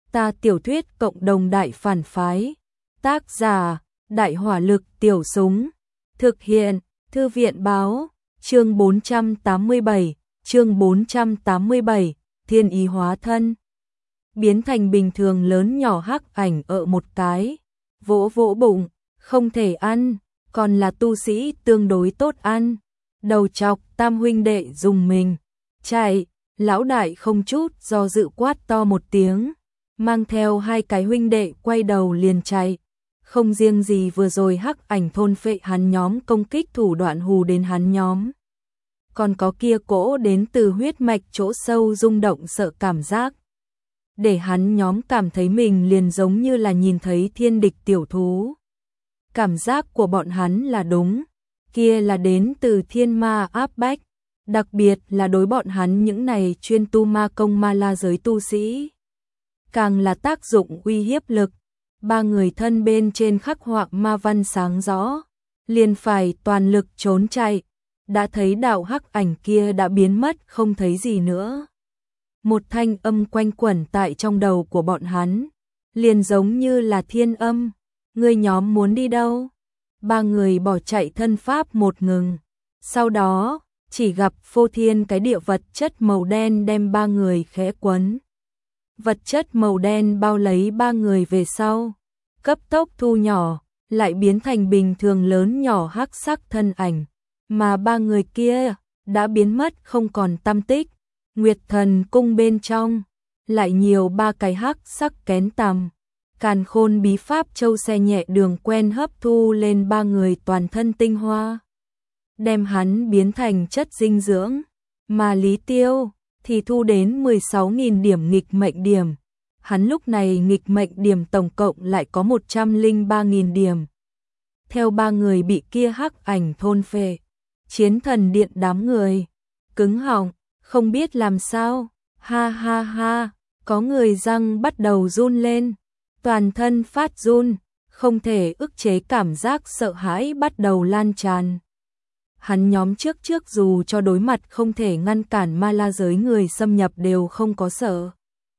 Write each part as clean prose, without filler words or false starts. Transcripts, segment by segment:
Ta tiểu thuyết cộng đồng đại phản phái. Tác giả: Đại hỏa lực tiểu súng. Thực hiện: Thư viện báo. Chương 487, chương 487, thiên ý hóa thân. Biến thành bình thường lớn nhỏ hắc ảnh ở một cái, vỗ vỗ bụng, không thể ăn, còn là tu sĩ tương đối tốt ăn. Đầu chọc tam huynh đệ dùng mình, chạy, lão đại không chút do dự quát to một tiếng, mang theo hai cái huynh đệ quay đầu liền chạy. Không riêng gì vừa rồi hắc ảnh thôn phệ hắn nhóm công kích thủ đoạn hù đến hắn nhóm, còn có kia cỗ đến từ huyết mạch chỗ sâu rung động sợ cảm giác, để hắn nhóm cảm thấy mình liền giống như là nhìn thấy thiên địch tiểu thú. Cảm giác của bọn hắn là đúng, kia là đến từ thiên ma áp bách, đặc biệt là đối bọn hắn những này chuyên tu ma công ma la giới tu sĩ. Càng là tác dụng uy hiếp lực, ba người thân bên trên khắc họa ma văn sáng rõ, liền phải toàn lực trốn chạy, đã thấy đạo hắc ảnh kia đã biến mất không thấy gì nữa. Một thanh âm quanh quẩn tại trong đầu của bọn hắn, liền giống như là thiên âm, người nhóm muốn đi đâu? Ba người bỏ chạy thân pháp một ngừng, sau đó chỉ gặp phô thiên cái địa vật chất màu đen đem ba người khẽ quấn. Vật chất màu đen bao lấy ba người về sau, cấp tốc thu nhỏ, lại biến thành bình thường lớn nhỏ hắc sắc thân ảnh, mà ba người kia đã biến mất không còn tăm tích. Nguyệt thần cung bên trong lại nhiều ba cái hắc sắc kén tằm, càn khôn bí pháp châu xe nhẹ đường quen hấp thu lên ba người toàn thân tinh hoa, đem hắn biến thành chất dinh dưỡng, mà Lý Tiêu thì thu đến 16.000 điểm nghịch mệnh điểm. Hắn lúc này nghịch mệnh điểm tổng cộng lại có 103.000 điểm. Theo ba người bị kia hắc ảnh thôn phệ, chiến thần điện đám người cứng họng, không biết làm sao. Ha ha ha, có người răng bắt đầu run lên, toàn thân phát run, không thể ức chế cảm giác sợ hãi bắt đầu lan tràn. Hắn nhóm trước dù cho đối mặt không thể ngăn cản ma la giới người xâm nhập đều không có sợ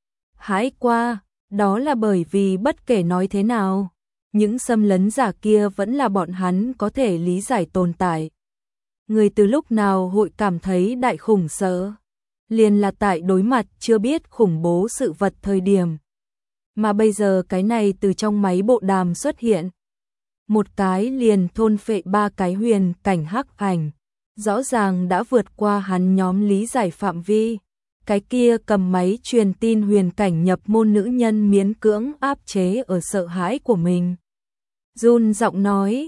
hãi qua, đó là bởi vì bất kể nói thế nào, những xâm lấn giả kia vẫn là bọn hắn có thể lý giải tồn tại. Người từ lúc nào hội cảm thấy đại khủng sợ, liền là tại đối mặt chưa biết khủng bố sự vật thời điểm. Mà bây giờ cái này từ trong máy bộ đàm xuất hiện, một cái liền thôn phệ ba cái huyền cảnh hắc ảnh, rõ ràng đã vượt qua hắn nhóm lý giải phạm vi. Cái kia cầm máy truyền tin huyền cảnh nhập môn nữ nhân miễn cưỡng áp chế ở sợ hãi của mình, run giọng nói,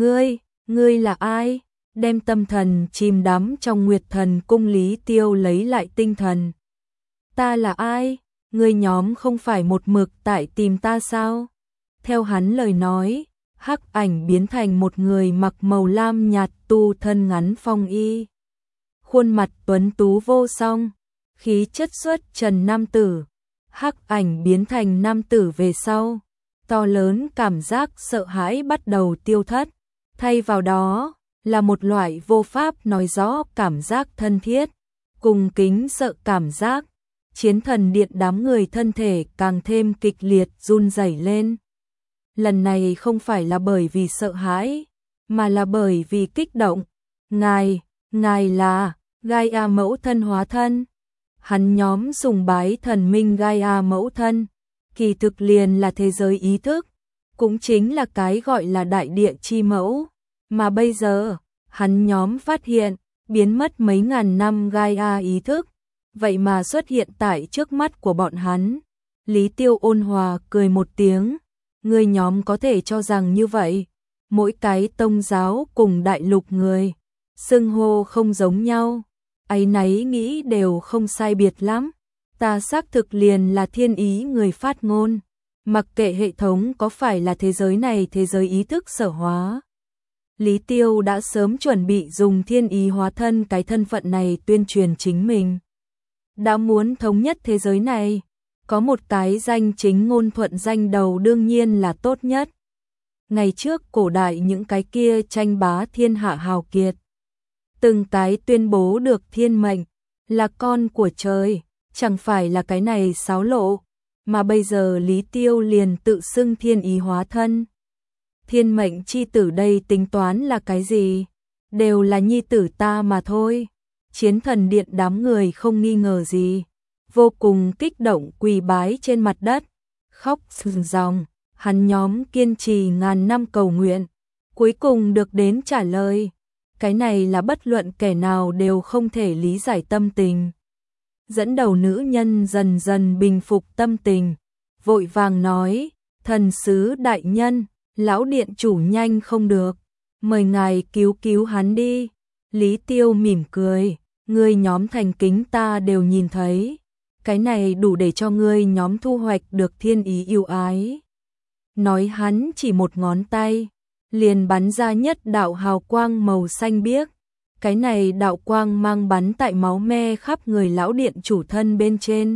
ngươi là ai? Đem tâm thần chìm đắm trong Nguyệt thần cung Lý Tiêu lấy lại tinh thần. Ta là ai? Ngươi nhóm không phải một mực tại tìm ta sao? Theo hắn lời nói, hắc ảnh biến thành một người mặc màu lam nhạt tu thân ngắn phong y, khuôn mặt tuấn tú vô song, khí chất xuất trần nam tử. Hắc ảnh biến thành nam tử về sau, to lớn cảm giác sợ hãi bắt đầu tiêu thất, thay vào đó là một loại vô pháp nói rõ cảm giác thân thiết, cùng kính sợ cảm giác. Chiến thần điện đám người thân thể càng thêm kịch liệt run rẩy lên. Lần này không phải là bởi vì sợ hãi, mà là bởi vì kích động. Ngài là Gaia mẫu thân hóa thân. Hắn nhóm sùng bái thần minh Gaia mẫu thân, kỳ thực liền là thế giới ý thức, cũng chính là cái gọi là đại địa chi mẫu. Mà bây giờ, hắn nhóm phát hiện, biến mất mấy ngàn năm Gaia ý thức, vậy mà xuất hiện tại trước mắt của bọn hắn. Lý Tiêu ôn hòa cười một tiếng, người nhóm có thể cho rằng như vậy, mỗi cái tông giáo cùng đại lục người, xưng hô không giống nhau, áy náy nghĩ đều không sai biệt lắm. Ta xác thực liền là thiên ý người phát ngôn, mặc kệ hệ thống có phải là thế giới này thế giới ý thức sở hóa. Lý Tiêu đã sớm chuẩn bị dùng thiên ý hóa thân cái thân phận này tuyên truyền chính mình. Đã muốn thống nhất thế giới này, có một cái danh chính ngôn thuận danh đầu đương nhiên là tốt nhất. Ngày trước cổ đại những cái kia tranh bá thiên hạ hào kiệt, từng cái tuyên bố được thiên mệnh, là con của trời, chẳng phải là cái này xáo lộ. mà bây giờ Lý Tiêu liền tự xưng thiên ý hóa thân. Thiên mệnh chi tử đây tính toán là cái gì? Đều là nhi tử ta mà thôi. Chiến thần điện đám người không nghi ngờ gì, vô cùng kích động quỳ bái trên mặt đất, khóc sừng ròng. Hắn nhóm kiên trì ngàn năm cầu nguyện, cuối cùng được đến trả lời. Cái này là bất luận kẻ nào đều không thể lý giải tâm tình. Dẫn đầu nữ nhân dần dần bình phục tâm tình, vội vàng nói, thần sứ đại nhân, lão điện chủ nhanh không được, mời ngài cứu cứu hắn đi. Lý Tiêu mỉm cười, ngươi nhóm thành kính ta đều nhìn thấy, cái này đủ để cho ngươi nhóm thu hoạch được thiên ý yêu ái. Nói hắn chỉ một ngón tay, liền bắn ra nhất đạo hào quang màu xanh biếc. Cái này đạo quang mang bắn tại máu me khắp người lão điện chủ thân bên trên.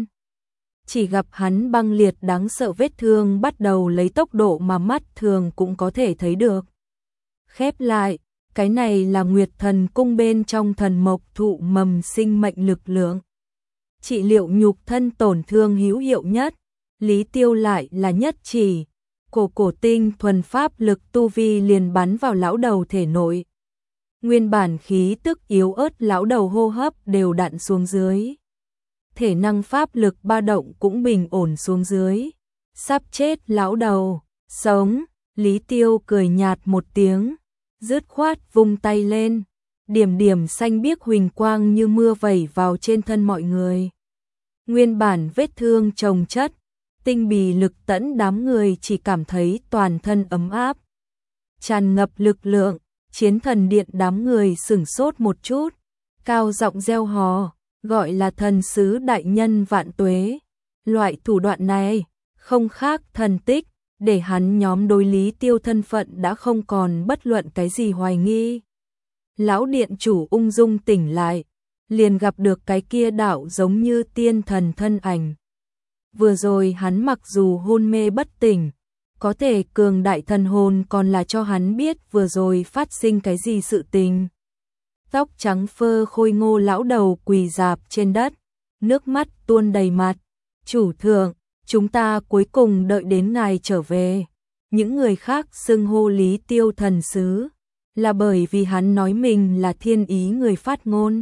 Chỉ gặp hắn băng liệt đáng sợ vết thương bắt đầu lấy tốc độ mà mắt thường cũng có thể thấy được khép lại. Cái này là Nguyệt Thần Cung bên trong thần mộc thụ mầm sinh mệnh lực lượng, trị liệu nhục thân tổn thương hữu hiệu nhất. Lý Tiêu lại là nhất chỉ, cổ tinh thuần pháp lực tu vi liền bắn vào lão đầu thể nội. Nguyên bản khí tức yếu ớt lão đầu hô hấp đều đặn xuống dưới. Thể năng pháp lực ba động cũng bình ổn xuống dưới. Sắp chết lão đầu, sống. Lý Tiêu cười nhạt một tiếng, dứt khoát vung tay lên. Điểm điểm xanh biếc huỳnh quang như mưa vẩy vào trên thân mọi người. Nguyên bản vết thương chồng chất, tinh bì lực tẫn đám người chỉ cảm thấy toàn thân ấm áp, tràn ngập lực lượng. Chiến thần điện đám người sửng sốt một chút, cao giọng reo hò, gọi là thần sứ đại nhân vạn tuế. Loại thủ đoạn này, không khác thần tích, để hắn nhóm đối Lý Tiêu thân phận đã không còn bất luận cái gì hoài nghi. Lão điện chủ ung dung tỉnh lại, liền gặp được cái kia đạo giống như tiên thần thân ảnh. Vừa rồi hắn mặc dù hôn mê bất tỉnh, có thể cường đại thần hồn còn là cho hắn biết vừa rồi phát sinh cái gì sự tình. Tóc trắng phơ khôi ngô lão đầu quỳ rạp trên đất, nước mắt tuôn đầy mặt. Chủ thượng, chúng ta cuối cùng đợi đến ngài trở về. Những người khác xưng hô Lý Tiêu thần sứ, là bởi vì hắn nói mình là thiên ý người phát ngôn.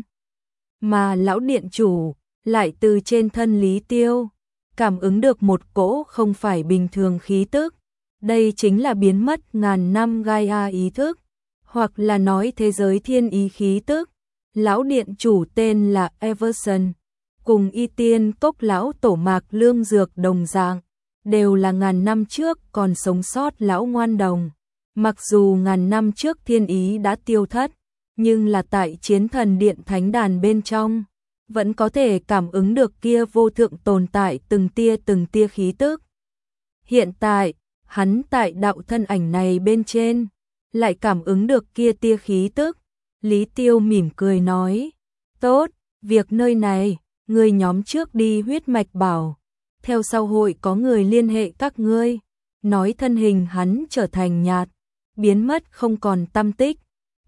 Mà lão điện chủ, lại từ trên thân Lý Tiêu, cảm ứng được một cỗ không phải bình thường khí tức. Đây chính là biến mất ngàn năm Gaia ý thức, hoặc là nói thế giới thiên ý khí tức. Lão điện chủ tên là Everson, cùng Y Tiên Cốc lão tổ Mạc Lương Dược đồng dạng, đều là ngàn năm trước còn sống sót lão ngoan đồng. Mặc dù ngàn năm trước thiên ý đã tiêu thất, nhưng là tại chiến thần điện thánh đàn bên trong, vẫn có thể cảm ứng được kia vô thượng tồn tại từng tia khí tức. Hiện tại, hắn tại đạo thân ảnh này bên trên, lại cảm ứng được kia tia khí tức. Lý Tiêu mỉm cười nói, tốt, việc nơi này, người nhóm trước đi huyết mạch bảo, theo sau hội có người liên hệ các ngươi. Nói thân hình hắn trở thành nhạt, biến mất không còn tăm tích.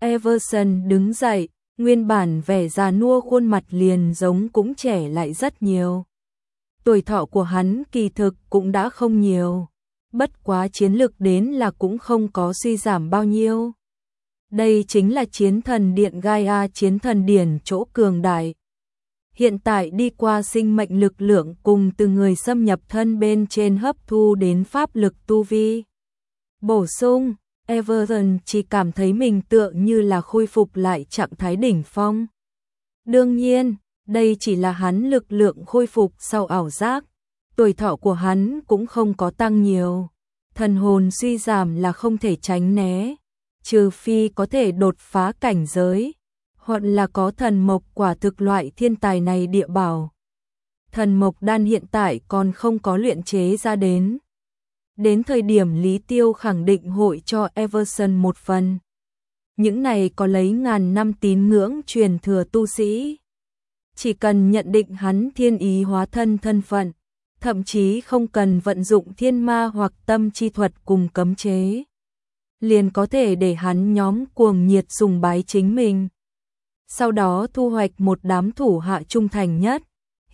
Everson đứng dậy, nguyên bản vẻ già nua khuôn mặt liền giống cũng trẻ lại rất nhiều. Tuổi thọ của hắn kỳ thực cũng đã không nhiều, bất quá chiến lực đến là cũng không có suy giảm bao nhiêu. Đây chính là chiến thần điện Gaia, chiến thần điển chỗ cường đại. Hiện tại đi qua sinh mệnh lực lượng cùng từ người xâm nhập thân bên trên hấp thu đến pháp lực tu vi. Bổ sung, Everton chỉ cảm thấy mình tựa như là khôi phục lại trạng thái đỉnh phong. Đương nhiên, đây chỉ là hắn lực lượng khôi phục sau ảo giác. Tuổi thọ của hắn cũng không có tăng nhiều. Thần hồn suy giảm là không thể tránh né, trừ phi có thể đột phá cảnh giới, hoặc là có thần mộc quả thực loại thiên tài này địa bảo. Thần mộc đan hiện tại còn không có luyện chế ra đến. Đến thời điểm Lý Tiêu khẳng định hội cho Everson một phần. Những này có lấy ngàn năm tín ngưỡng truyền thừa tu sĩ. Chỉ cần nhận định hắn thiên ý hóa thân thân phận, thậm chí không cần vận dụng thiên ma hoặc tâm chi thuật cùng cấm chế, liền có thể để hắn nhóm cuồng nhiệt sùng bái chính mình. Sau đó thu hoạch một đám thủ hạ trung thành nhất.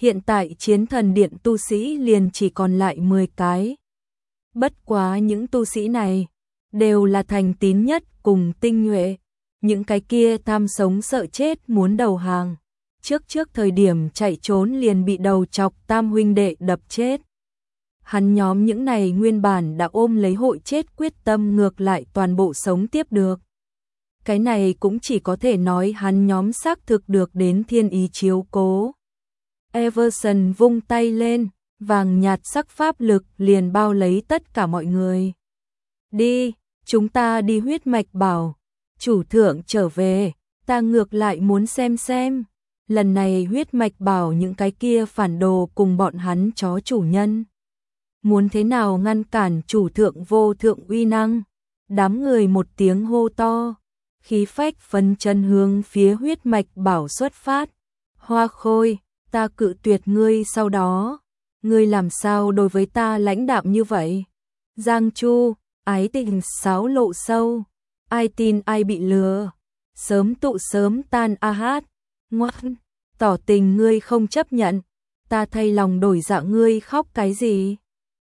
Hiện tại chiến thần điện tu sĩ liền chỉ còn lại 10 cái. Bất quá những tu sĩ này đều là thành tín nhất cùng tinh nhuệ, những cái kia tham sống sợ chết muốn đầu hàng. Trước thời điểm chạy trốn liền bị đầu chọc tam huynh đệ đập chết. Hắn nhóm những này nguyên bản đã ôm lấy hội chết quyết tâm ngược lại toàn bộ sống tiếp được. Cái này cũng chỉ có thể nói hắn nhóm xác thực được đến thiên ý chiếu cố. Everson vung tay lên, vàng nhạt sắc pháp lực liền bao lấy tất cả mọi người. Đi, chúng ta đi huyết mạch bảo. Chủ thượng trở về, ta ngược lại muốn xem. Lần này huyết mạch bảo những cái kia phản đồ cùng bọn hắn chó chủ nhân. Muốn thế nào ngăn cản chủ thượng vô thượng uy năng? Đám người một tiếng hô to, khí phách phấn chân hướng phía huyết mạch bảo xuất phát. Hoa Khôi, ta cự tuyệt ngươi sau đó. Ngươi làm sao đối với ta lãnh đạm như vậy? Giang Chu, ái tình xáo lộ sâu. Ai tin ai bị lừa. Sớm tụ sớm tan a hát. Ngoan, tỏ tình ngươi không chấp nhận. Ta thay lòng đổi dạ ngươi khóc cái gì?